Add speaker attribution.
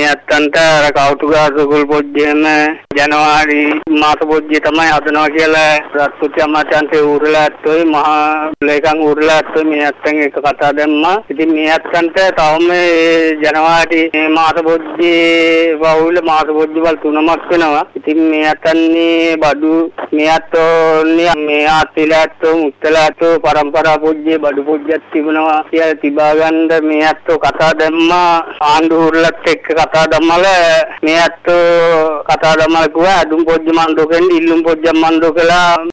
Speaker 1: ඇත්තන්ට අර කෞතුකා සුගල් පොජ්ජේම ජනවාරි මාස පොජ්ජේ තමයි හදනවා කියලා රත්තුති අමාත්‍යාංශයේ ඌරලා ඇත්තෝයි මහා ලේකම් ඌරලා ඇත්තෝයි මේ ඇත්තන් එක කතා දැම්මා. ඉතින් මේ ඇත්තන්ට තවම ජනවාරි මාස පොජ්ජේ වවුල මාස පොජ්ජේ වල 3ක් වෙනවා. ඉතින් මේ ඇත්තන්නේ බඩු මේ ඇත්තෝනේ මේ ආතිලාත්තෝ මුත්තලාත්තෝ පරම්පරා පොජ්ජේ බඩු පොජ්ජක් තිබුණා කියලා තිබා ගන්න මේ ඇත්තෝ කතා දැම්මා. ආණ්ඩු ඌරලත් එක්ක කතා දැම්මල මේ ඇත්තෝ කතා දැම්මල කිව්වා අදුම් පොජ්ජ මණ්ඩෝකෙන් ඉල්ලුම් පොජ්ජ මණ්ඩෝ කළා